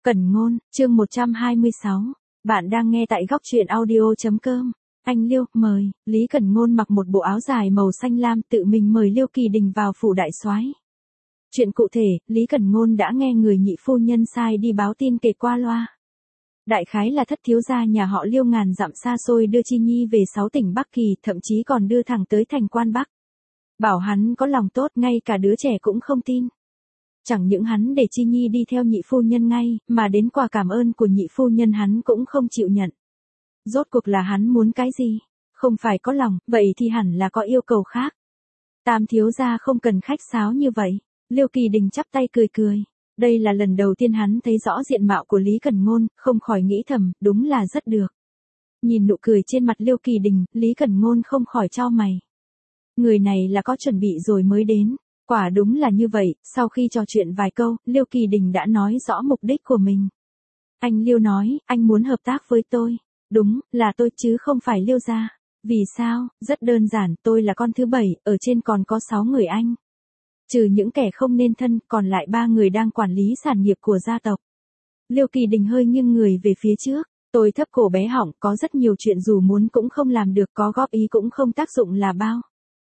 Cẩn ngôn, chương 126. Bạn đang nghe tại góc truyện audio.com. Anh Liêu, mời. Lý Cẩn Ngôn mặc một bộ áo dài màu xanh lam tự mình mời Liêu Kỳ Đình vào phủ đại soái. Chuyện cụ thể, Lý Cẩn Ngôn đã nghe người nhị phu nhân sai đi báo tin kể qua loa. Đại khái là thất thiếu gia nhà họ Liêu ngàn dặm xa xôi đưa Chi Nhi về 6 tỉnh Bắc Kỳ, thậm chí còn đưa thẳng tới thành Quan Bắc. Bảo hắn có lòng tốt, ngay cả đứa trẻ cũng không tin. Chẳng những hắn để Chi Nhi đi theo nhị phu nhân ngay, mà đến quà cảm ơn của nhị phu nhân hắn cũng không chịu nhận. Rốt cuộc là hắn muốn cái gì? Không phải có lòng, vậy thì hẳn là có yêu cầu khác. Tam thiếu gia không cần khách sáo như vậy. Liêu Kỳ Đình chắp tay cười cười. Đây là lần đầu tiên hắn thấy rõ diện mạo của Lý Cẩn Ngôn, không khỏi nghĩ thầm, đúng là rất được. Nhìn nụ cười trên mặt Liêu Kỳ Đình, Lý Cẩn Ngôn không khỏi chau mày. Người này là có chuẩn bị rồi mới đến. Quả đúng là như vậy, sau khi trò chuyện vài câu, Liêu Kỳ Đình đã nói rõ mục đích của mình. Anh Liêu nói, anh muốn hợp tác với tôi. Đúng, là tôi chứ không phải Liêu gia. Vì sao? Rất đơn giản, tôi là con thứ 7, ở trên còn có 6 người anh. Trừ những kẻ không nên thân, còn lại 3 người đang quản lý sản nghiệp của gia tộc. Liêu Kỳ Đình hơi nghiêng người về phía trước. Tôi thấp cổ bé họng, có rất nhiều chuyện dù muốn cũng không làm được, có góp ý cũng không tác dụng là bao.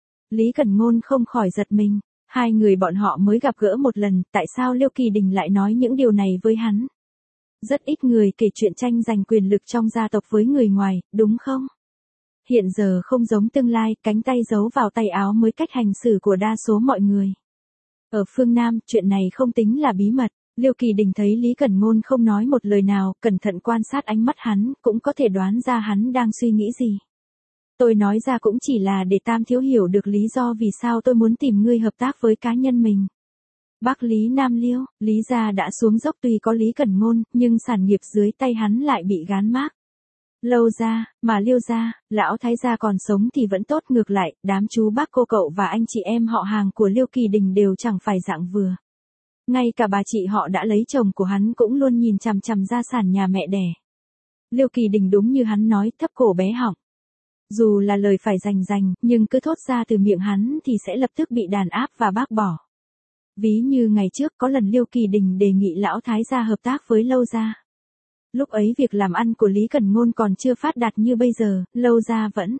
Lý Cẩn Ngôn không khỏi giật mình. Hai người bọn họ mới gặp gỡ một lần, tại sao Liêu Kỳ Đình lại nói những điều này với hắn? Rất ít người kể chuyện tranh giành quyền lực trong gia tộc với người ngoài, đúng không? Hiện giờ không giống tương lai, cánh tay giấu vào tay áo mới cách hành xử của đa số mọi người. Ở phương Nam, chuyện này không tính là bí mật. Liêu Kỳ Đình thấy Lý Cẩn Ngôn không nói một lời nào, cẩn thận quan sát ánh mắt hắn, cũng có thể đoán ra hắn đang suy nghĩ gì. Tôi nói ra cũng chỉ là để Tam thiếu hiểu được lý do vì sao tôi muốn tìm ngươi hợp tác với cá nhân mình. Bắc Lý Nam Liêu, Lý gia đã xuống dốc tuy có Lý Cẩn Ngôn, nhưng sản nghiệp dưới tay hắn lại bị gán mác. Lâu gia, mà Liêu gia, lão thái gia còn sống thì vẫn tốt, ngược lại, đám chú bác cô cậu và anh chị em họ hàng của Liêu Kỳ Đình đều chẳng phải dạng vừa. Ngay cả bà chị họ đã lấy chồng của hắn cũng luôn nhìn chằm chằm gia sản nhà mẹ đẻ. Liêu Kỳ Đình đúng như hắn nói, thấp cổ bé họng. Dù là lời phải rành, nhưng cứ thốt ra từ miệng hắn thì sẽ lập tức bị đàn áp và bác bỏ. Ví như ngày trước có lần Liêu Kỳ Đình đề nghị lão thái gia hợp tác với Lâu gia. Lúc ấy việc làm ăn của Lý Cẩn Ngôn còn chưa phát đạt như bây giờ, Lâu gia vẫn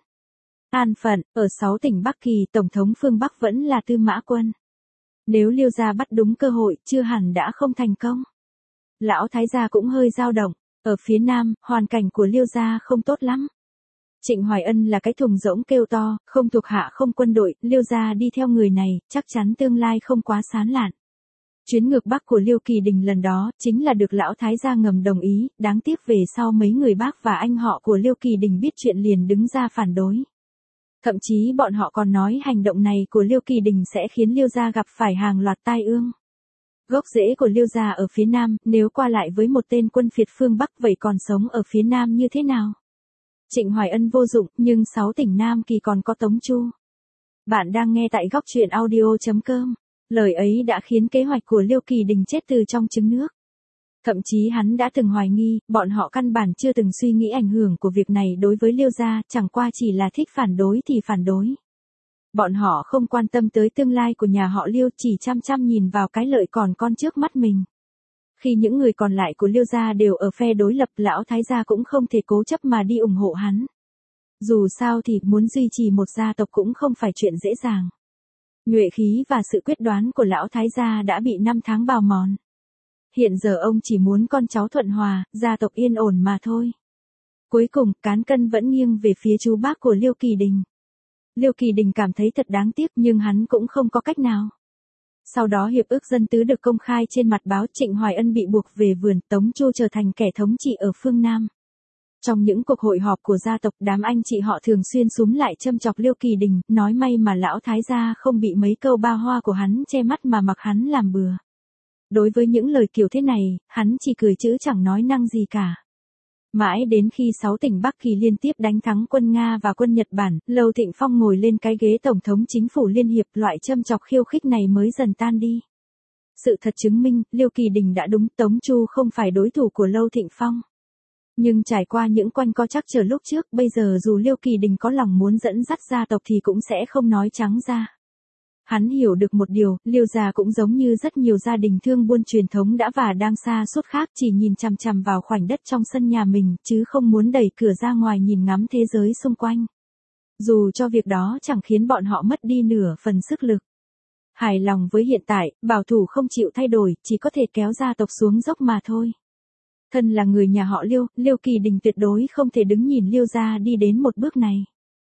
an phận, ở 6 tỉnh Bắc Kỳ, Tổng thống phương Bắc vẫn là Tư Mã Quân. Nếu Liêu gia bắt đúng cơ hội, chưa hẳn đã không thành công. Lão thái gia cũng hơi dao động, ở phía Nam, hoàn cảnh của Liêu gia không tốt lắm. Trịnh Hoài Ân là cái thùng rỗng kêu to, không thuộc hạ không quân đội, Liêu gia đi theo người này, chắc chắn tương lai không quá sán lạn. Chuyến ngược Bắc của Liêu Kỳ Đình lần đó, chính là được lão thái gia ngầm đồng ý, đáng tiếc về sau mấy người bác và anh họ của Liêu Kỳ Đình biết chuyện liền đứng ra phản đối. Thậm chí bọn họ còn nói hành động này của Liêu Kỳ Đình sẽ khiến Liêu gia gặp phải hàng loạt tai ương. Gốc rễ của Liêu gia ở phía Nam, nếu qua lại với một tên quân phiệt phương Bắc vậy còn sống ở phía Nam như thế nào? Trịnh Hoài Ân vô dụng, nhưng 6 tỉnh Nam Kỳ còn có Tống Chu. Bạn đang nghe tại góc truyện audio.com. Lời ấy đã khiến kế hoạch của Liêu Kỳ Đình chết từ trong trứng nước. Thậm chí hắn đã từng hoài nghi, bọn họ căn bản chưa từng suy nghĩ ảnh hưởng của việc này đối với Liêu gia, chẳng qua chỉ là thích phản đối thì phản đối. Bọn họ không quan tâm tới tương lai của nhà họ Liêu, chỉ chăm chăm nhìn vào cái lợi còn con trước mắt mình. Khi những người còn lại của Liêu gia đều ở phe đối lập, lão thái gia cũng không thể cố chấp mà đi ủng hộ hắn. Dù sao thì muốn duy trì một gia tộc cũng không phải chuyện dễ dàng. Nhuệ khí và sự quyết đoán của lão thái gia đã bị 5 tháng bào mòn. Hiện giờ ông chỉ muốn con cháu thuận hòa, gia tộc yên ổn mà thôi. Cuối cùng, cán cân vẫn nghiêng về phía chú bác của Liêu Kỳ Đình. Liêu Kỳ Đình cảm thấy thật đáng tiếc nhưng hắn cũng không có cách nào. Sau đó hiệp ước dân tứ được công khai trên mặt báo, Trịnh Hoài Ân bị buộc về vườn, Tống Chu trở thành kẻ thống trị ở phương Nam. Trong những cuộc hội họp của gia tộc, đám anh chị họ thường xuyên xúm lại châm chọc Liêu Kỳ Đình, nói may mà lão thái gia không bị mấy câu ba hoa của hắn che mắt mà mặc hắn làm bừa. Đối với những lời kiểu thế này, hắn chỉ cười chữ chẳng nói năng gì cả. Mãi đến khi 6 tỉnh Bắc Kỳ liên tiếp đánh thắng quân Nga và quân Nhật Bản, Lâu Thịnh Phong ngồi lên cái ghế tổng thống chính phủ liên hiệp, loại châm chọc khiêu khích này mới dần tan đi. Sự thật chứng minh, Liêu Kỳ Đình đã đúng, Tống Chu không phải đối thủ của Lâu Thịnh Phong. Nhưng trải qua những quanh co trắc trở lúc trước, bây giờ dù Liêu Kỳ Đình có lòng muốn dẫn dắt gia tộc thì cũng sẽ không nói trắng ra. Hắn hiểu được một điều, Liêu gia cũng giống như rất nhiều gia đình thương buôn truyền thống đã và đang xa suốt khác, chỉ nhìn chằm chằm vào khoảnh đất trong sân nhà mình, chứ không muốn đẩy cửa ra ngoài nhìn ngắm thế giới xung quanh. Dù cho việc đó chẳng khiến bọn họ mất đi nửa phần sức lực. Hài lòng với hiện tại, bảo thủ không chịu thay đổi, chỉ có thể kéo gia tộc xuống dốc mà thôi. Thân là người nhà họ Liêu, Liêu Kỳ Đình tuyệt đối không thể đứng nhìn Liêu gia đi đến một bước này.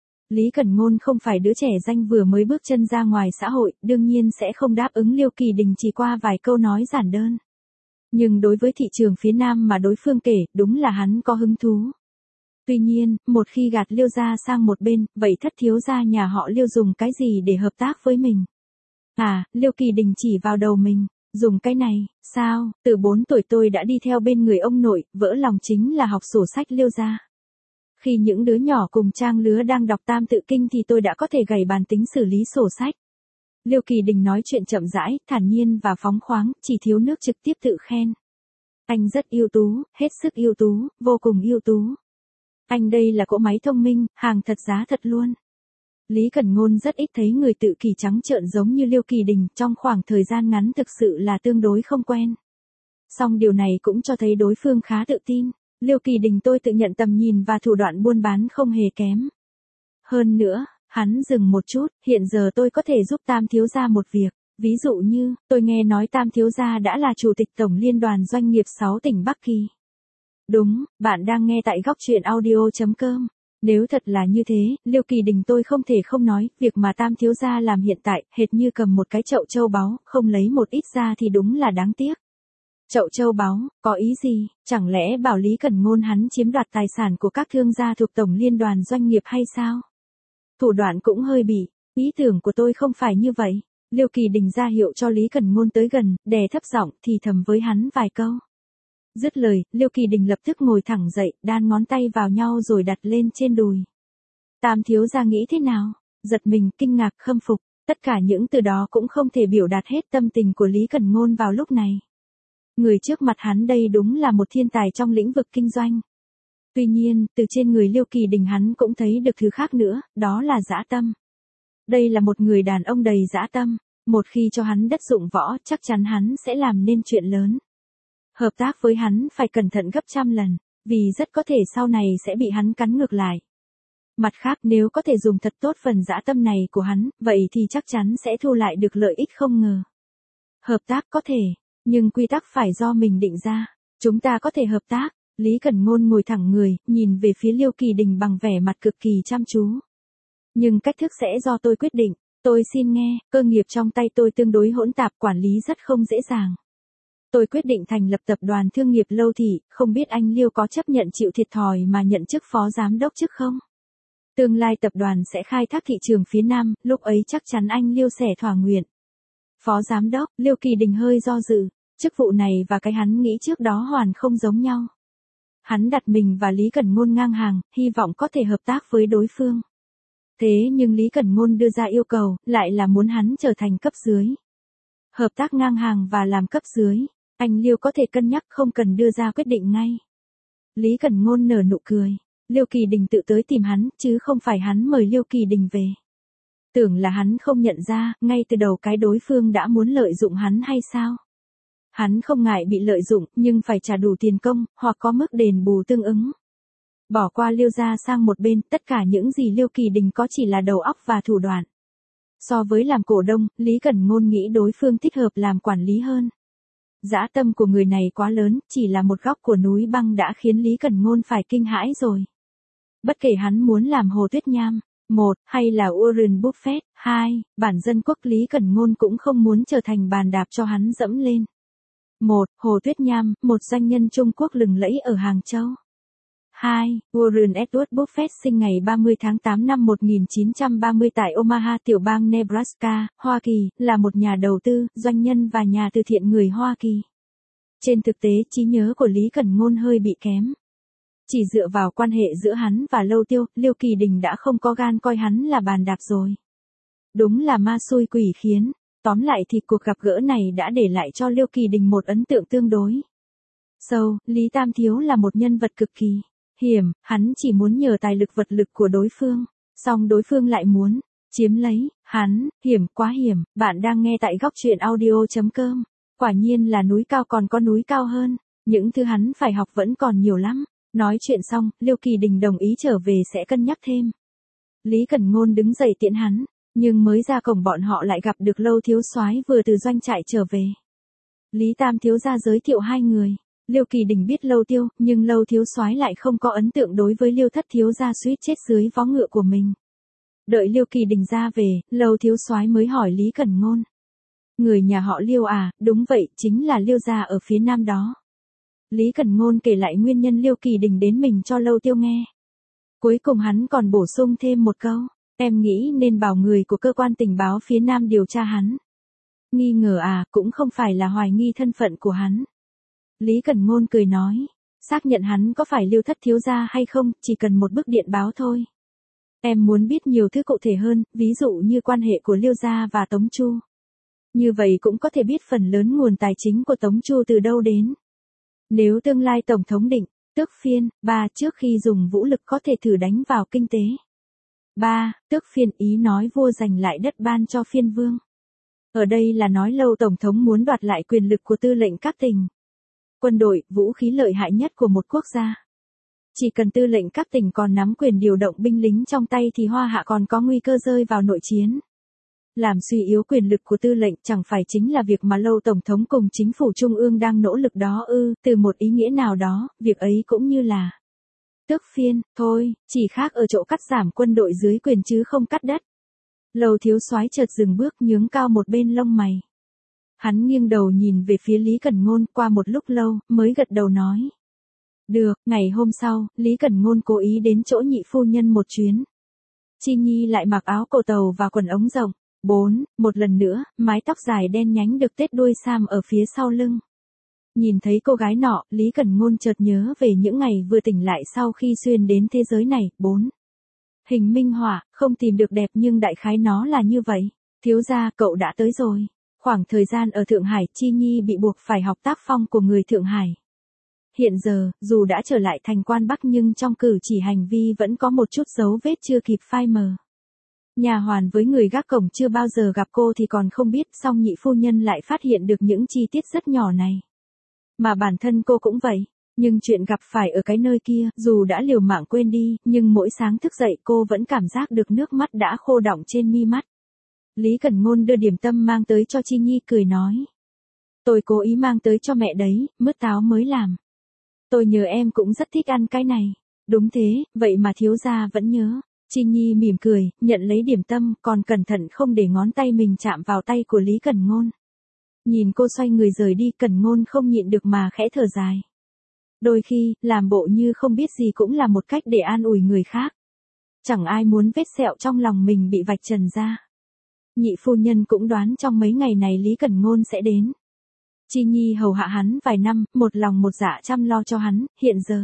Lý Cẩn Ngôn không phải đứa trẻ danh vừa mới bước chân ra ngoài xã hội, đương nhiên sẽ không đáp ứng Liêu Kỳ Đình chỉ qua vài câu nói giản đơn. Nhưng đối với thị trường phía Nam mà đối phương kể, đúng là hắn có hứng thú. Tuy nhiên, một khi gạt Liêu gia sang một bên, vậy thất thiếu gia nhà họ Liêu dùng cái gì để hợp tác với mình? À, Liêu Kỳ Đình chỉ vào đầu mình, dùng cái này, sao, từ 4 tuổi tôi đã đi theo bên người ông nội, vỡ lòng chính là học sổ sách Liêu gia. Khi những đứa nhỏ cùng trang lứa đang đọc Tam Tự Kinh thì tôi đã có thể gảy bàn tính xử lý sổ sách. Liêu Kỳ Đình nói chuyện chậm rãi, thản nhiên và phóng khoáng, chỉ thiếu nước trực tiếp tự khen. Anh rất ưu tú, hết sức ưu tú, vô cùng ưu tú. Anh đây là cỗ máy thông minh, hàng thật giá thật luôn. Lý Cẩn Ngôn rất ít thấy người tự kỷ trắng trợn giống như Liêu Kỳ Đình, trong khoảng thời gian ngắn thực sự là tương đối không quen. Song điều này cũng cho thấy đối phương khá tự tin. Liêu Kỳ Đình tôi tự nhận tầm nhìn và thủ đoạn buôn bán không hề kém. Hơn nữa, hắn dừng một chút, hiện giờ tôi có thể giúp Tam thiếu gia một việc. Ví dụ như, tôi nghe nói Tam thiếu gia đã là chủ tịch tổng liên đoàn doanh nghiệp 6 tỉnh Bắc Kỳ. Đúng, bạn đang nghe tại góc truyện audio.com. Nếu thật là như thế, Liêu Kỳ Đình tôi không thể không nói, việc mà Tam thiếu gia làm hiện tại, hệt như cầm một cái chậu châu báu, không lấy một ít ra thì đúng là đáng tiếc. Chậu châu báu, có ý gì, chẳng lẽ bảo Lý Cẩn Ngôn hắn chiếm đoạt tài sản của các thương gia thuộc tổng liên đoàn doanh nghiệp hay sao? Thủ đoạn cũng hơi bị, ý tưởng của tôi không phải như vậy. Liêu Kỳ Đình ra hiệu cho Lý Cẩn Ngôn tới gần, đè thấp giọng thì thầm với hắn vài câu. Dứt lời, Liêu Kỳ Đình lập tức ngồi thẳng dậy, đan ngón tay vào nhau rồi đặt lên trên đùi. Tam thiếu gia nghĩ thế nào? Giật mình, kinh ngạc, khâm phục, tất cả những từ đó cũng không thể biểu đạt hết tâm tình của Lý Cẩn Ngôn vào lúc này. Người trước mặt hắn đây đúng là một thiên tài trong lĩnh vực kinh doanh. Tuy nhiên, từ trên người Liêu Kỳ Đình hắn cũng thấy được thứ khác nữa, đó là dã tâm. Đây là một người đàn ông đầy dã tâm, một khi cho hắn đất dụng võ, chắc chắn hắn sẽ làm nên chuyện lớn. Hợp tác với hắn phải cẩn thận gấp trăm lần, vì rất có thể sau này sẽ bị hắn cắn ngược lại. Mặt khác nếu có thể dùng thật tốt phần dã tâm này của hắn, vậy thì chắc chắn sẽ thu lại được lợi ích không ngờ. Hợp tác có thể, nhưng quy tắc phải do mình định ra. Chúng ta có thể hợp tác. Lý Cẩn Ngôn ngồi thẳng người, nhìn về phía Liêu Kỳ Đình bằng vẻ mặt cực kỳ chăm chú. Nhưng cách thức sẽ do tôi quyết định. Tôi xin nghe, cơ nghiệp trong tay tôi tương đối hỗn tạp, quản lý rất không dễ dàng. Tôi quyết định thành lập tập đoàn thương nghiệp Lâu Thị, không biết anh Liêu có chấp nhận chịu thiệt thòi mà nhận chức phó giám đốc chức không? Tương lai tập đoàn sẽ khai thác thị trường phía Nam, lúc ấy chắc chắn anh Liêu sẽ thỏa nguyện. Phó giám đốc, Liêu Kỳ Đình hơi do dự, chức vụ này và cái hắn nghĩ trước đó hoàn không giống nhau. Hắn đặt mình và Lý Cẩn Ngôn ngang hàng, hy vọng có thể hợp tác với đối phương. Thế nhưng Lý Cẩn Ngôn đưa ra yêu cầu, lại là muốn hắn trở thành cấp dưới. Hợp tác ngang hàng và làm cấp dưới, anh Liêu có thể cân nhắc không cần đưa ra quyết định ngay. Lý Cẩn Ngôn nở nụ cười, Liêu Kỳ Đình tự tới tìm hắn, chứ không phải hắn mời Liêu Kỳ Đình về. Tưởng là hắn không nhận ra, ngay từ đầu cái đối phương đã muốn lợi dụng hắn hay sao? Hắn không ngại bị lợi dụng, nhưng phải trả đủ tiền công, hoặc có mức đền bù tương ứng. Bỏ qua Liêu gia sang một bên, tất cả những gì Liêu Kỳ Đình có chỉ là đầu óc và thủ đoạn. So với làm cổ đông, Lý Cẩn Ngôn nghĩ đối phương thích hợp làm quản lý hơn. Dã tâm của người này quá lớn, chỉ là một góc của núi băng đã khiến Lý Cẩn Ngôn phải kinh hãi rồi. Bất kể hắn muốn làm Hồ Tuyết Nham, 1, hay là Warren Buffett, 2, bản dân quốc Lý Cẩn Ngôn cũng không muốn trở thành bàn đạp cho hắn dẫm lên. 1. Hồ Tuyết Nham, một doanh nhân Trung Quốc lừng lẫy ở Hàng Châu. 2. Warren Edward Buffett sinh ngày 30 tháng 8 năm 1930 tại Omaha, tiểu bang Nebraska, Hoa Kỳ, là một nhà đầu tư, doanh nhân và nhà từ thiện người Hoa Kỳ. Trên thực tế, trí nhớ của Lý Cẩn Ngôn hơi bị kém. Chỉ dựa vào quan hệ giữa hắn và Lâu Tiêu, Liêu Kỳ Đình đã không có gan coi hắn là bàn đạp rồi. Đúng là ma xui quỷ khiến. Tóm lại thì cuộc gặp gỡ này đã để lại cho Liêu Kỳ Đình một ấn tượng tương đối sâu. Lý Tam Thiếu là một nhân vật cực kỳ hiểm, hắn chỉ muốn nhờ tài lực vật lực của đối phương, song đối phương lại muốn Chiếm lấy, hắn, hiểm quá hiểm, bạn đang nghe tại góc truyện audio.com. Quả nhiên là núi cao còn có núi cao hơn, những thứ hắn phải học vẫn còn nhiều lắm. Nói chuyện xong, Liêu Kỳ Đình đồng ý trở về sẽ cân nhắc thêm. Lý Cẩn Ngôn đứng dậy tiễn hắn, nhưng mới ra cổng bọn họ lại gặp được Lâu thiếu soái vừa từ doanh trại trở về. Lý Tam thiếu gia giới thiệu hai người. Liêu Kỳ Đình biết Lâu Tiêu, nhưng Lâu thiếu soái lại không có ấn tượng đối với Liêu thất thiếu gia suýt chết dưới vó ngựa của mình. Đợi Liêu Kỳ Đình ra về, Lâu thiếu soái mới hỏi Lý Cẩn Ngôn. Người nhà họ Liêu à, đúng vậy, chính là Liêu gia ở phía nam đó. Lý Cẩn Ngôn kể lại nguyên nhân Liêu Kỳ Đình đến mình cho Lâu Tiêu nghe. Cuối cùng hắn còn bổ sung thêm một câu, em nghĩ nên bảo người của cơ quan tình báo phía nam điều tra hắn. Nghi ngờ à, cũng không phải là hoài nghi thân phận của hắn. Lý Cẩn Ngôn cười nói, xác nhận hắn có phải Liêu thất thiếu gia hay không, chỉ cần một bức điện báo thôi. Em muốn biết nhiều thứ cụ thể hơn, ví dụ như quan hệ của Liêu gia và Tống Chu. Như vậy cũng có thể biết phần lớn nguồn tài chính của Tống Chu từ đâu đến. Nếu tương lai Tổng thống định, tước phiên, 3 trước khi dùng vũ lực có thể thử đánh vào kinh tế. 3. Tước phiên ý nói vua giành lại đất ban cho phiên vương. Ở đây là nói Lâu Tổng thống muốn đoạt lại quyền lực của tư lệnh các tỉnh. Quân đội, vũ khí lợi hại nhất của một quốc gia. Chỉ cần tư lệnh các tỉnh còn nắm quyền điều động binh lính trong tay thì Hoa Hạ còn có nguy cơ rơi vào nội chiến. Làm suy yếu quyền lực của tư lệnh chẳng phải chính là việc mà Lâu Tổng thống cùng chính phủ trung ương đang nỗ lực đó ư, từ một ý nghĩa nào đó, việc ấy cũng như là tước phiên, thôi, chỉ khác ở chỗ cắt giảm quân đội dưới quyền chứ không cắt đất. Lâu thiếu soái chợt dừng bước nhướng cao một bên lông mày. Hắn nghiêng đầu nhìn về phía Lý Cẩn Ngôn qua một lúc lâu, mới gật đầu nói. Được, ngày hôm sau, Lý Cẩn Ngôn cố ý đến chỗ nhị phu nhân một chuyến. Chi Nhi lại mặc áo cổ tàu và quần ống rộng. 4. Một lần nữa, mái tóc dài đen nhánh được tết đuôi sam ở phía sau lưng. Nhìn thấy cô gái nọ, Lý Cẩn Ngôn chợt nhớ về những ngày vừa tỉnh lại sau khi xuyên đến thế giới này. 4. Hình minh họa, không tìm được đẹp nhưng đại khái nó là như vậy. Thiếu gia, cậu đã tới rồi. Khoảng thời gian ở Thượng Hải, Chi Nhi bị buộc phải học tác phong của người Thượng Hải. Hiện giờ, dù đã trở lại thành quan Bắc nhưng trong cử chỉ hành vi vẫn có một chút dấu vết chưa kịp phai mờ. Nhà hoàn với người gác cổng chưa bao giờ gặp cô thì còn không biết, song nhị phu nhân lại phát hiện được những chi tiết rất nhỏ này. Mà bản thân cô cũng vậy, nhưng chuyện gặp phải ở cái nơi kia, dù đã liều mạng quên đi, nhưng mỗi sáng thức dậy cô vẫn cảm giác được nước mắt đã khô đọng trên mi mắt. Lý Cẩn Ngôn đưa điểm tâm mang tới cho Chi Nhi cười nói. Tôi cố ý mang tới cho mẹ đấy, mứt táo mới làm. Tôi nhớ em cũng rất thích ăn cái này. Đúng thế, vậy mà thiếu gia vẫn nhớ. Chi Nhi mỉm cười, nhận lấy điểm tâm, còn cẩn thận không để ngón tay mình chạm vào tay của Lý Cẩn Ngôn. Nhìn cô xoay người rời đi, Cẩn Ngôn không nhịn được mà khẽ thở dài. Đôi khi, làm bộ như không biết gì cũng là một cách để an ủi người khác. Chẳng ai muốn vết sẹo trong lòng mình bị vạch trần ra. Nhị phu nhân cũng đoán trong mấy ngày này Lý Cẩn Ngôn sẽ đến. Chi Nhi hầu hạ hắn vài năm, một lòng một dạ chăm lo cho hắn, hiện giờ.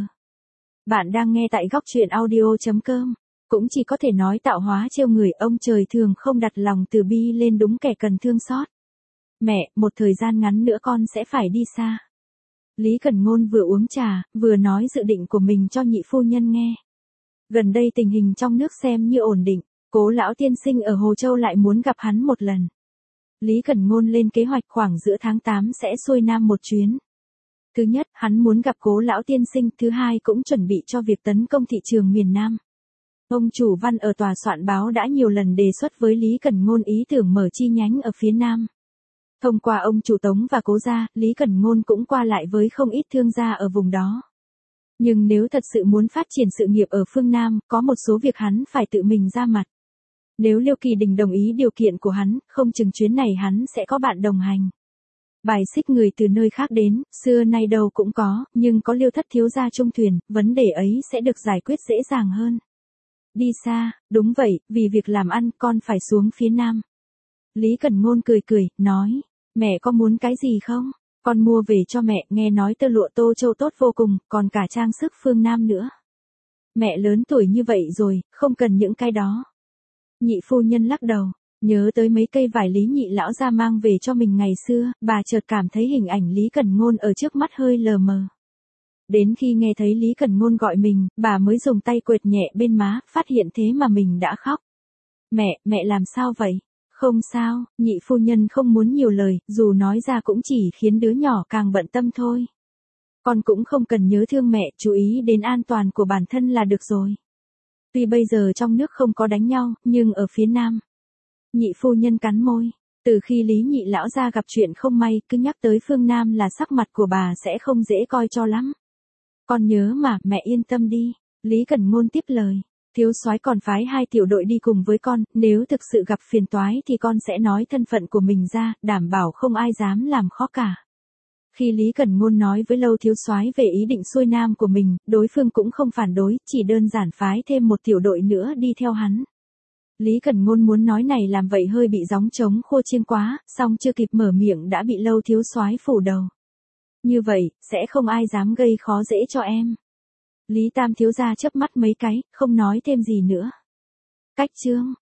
Bạn đang nghe tại góc truyện audio.com. Cũng chỉ có thể nói tạo hóa trêu người, ông trời thường không đặt lòng từ bi lên đúng kẻ cần thương xót. Mẹ, một thời gian ngắn nữa con sẽ phải đi xa. Lý Cẩn Ngôn vừa uống trà, vừa nói dự định của mình cho nhị phu nhân nghe. Gần đây tình hình trong nước xem như ổn định, Cố lão tiên sinh ở Hồ Châu lại muốn gặp hắn một lần. Lý Cẩn Ngôn lên kế hoạch khoảng giữa tháng 8 sẽ xuôi Nam một chuyến. Thứ nhất, hắn muốn gặp Cố lão tiên sinh, thứ hai cũng chuẩn bị cho việc tấn công thị trường miền Nam. Ông chủ Văn ở tòa soạn báo đã nhiều lần đề xuất với Lý Cẩn Ngôn ý tưởng mở chi nhánh ở phía Nam. Thông qua ông chủ Tống và Cố gia, Lý Cẩn Ngôn cũng qua lại với không ít thương gia ở vùng đó. Nhưng nếu thật sự muốn phát triển sự nghiệp ở phương Nam, có một số việc hắn phải tự mình ra mặt. Nếu Liêu Kỳ Đình đồng ý điều kiện của hắn, không chừng chuyến này hắn sẽ có bạn đồng hành. Bài xích người từ nơi khác đến, xưa nay đâu cũng có, nhưng có Liêu thất thiếu gia chung thuyền, vấn đề ấy sẽ được giải quyết dễ dàng hơn. Đi xa, đúng vậy, vì việc làm ăn con phải xuống phía Nam. Lý Cẩn Ngôn cười cười, nói, mẹ có muốn cái gì không? Con mua về cho mẹ, nghe nói tơ lụa Tô Châu tốt vô cùng, còn cả trang sức phương Nam nữa. Mẹ lớn tuổi như vậy rồi, không cần những cái đó. Nhị phu nhân lắc đầu, nhớ tới mấy cây vải Lý nhị lão ra mang về cho mình ngày xưa, bà chợt cảm thấy hình ảnh Lý Cẩn Ngôn ở trước mắt hơi lờ mờ. Đến khi nghe thấy Lý Cẩn Ngôn gọi mình, bà mới dùng tay quệt nhẹ bên má, phát hiện thế mà mình đã khóc. Mẹ làm sao vậy? Không sao, nhị phu nhân không muốn nhiều lời, dù nói ra cũng chỉ khiến đứa nhỏ càng bận tâm thôi. Con cũng không cần nhớ thương mẹ, chú ý đến an toàn của bản thân là được rồi. Tuy bây giờ trong nước không có đánh nhau, nhưng ở phía Nam. Nhị phu nhân cắn môi. Từ khi Lý nhị lão gia gặp chuyện không may, cứ nhắc tới phương Nam là sắc mặt của bà sẽ không dễ coi cho lắm. Con nhớ mà, mẹ yên tâm đi. Lý Cẩn Ngôn tiếp lời. Thiếu soái còn phái 2 tiểu đội đi cùng với con, nếu thực sự gặp phiền toái thì con sẽ nói thân phận của mình ra, đảm bảo không ai dám làm khó cả. Khi Lý Cẩn Ngôn nói với Lâu thiếu soái về ý định xuôi Nam của mình, đối phương cũng không phản đối, chỉ đơn giản phái thêm một tiểu đội nữa đi theo hắn. Lý Cẩn Ngôn muốn nói này làm vậy hơi bị gióng trống khô chiêng quá, song chưa kịp mở miệng đã bị Lâu thiếu soái phủ đầu. Như vậy, sẽ không ai dám gây khó dễ cho em. Lý Tam thiếu gia chớp mắt mấy cái, không nói thêm gì nữa. Cách chương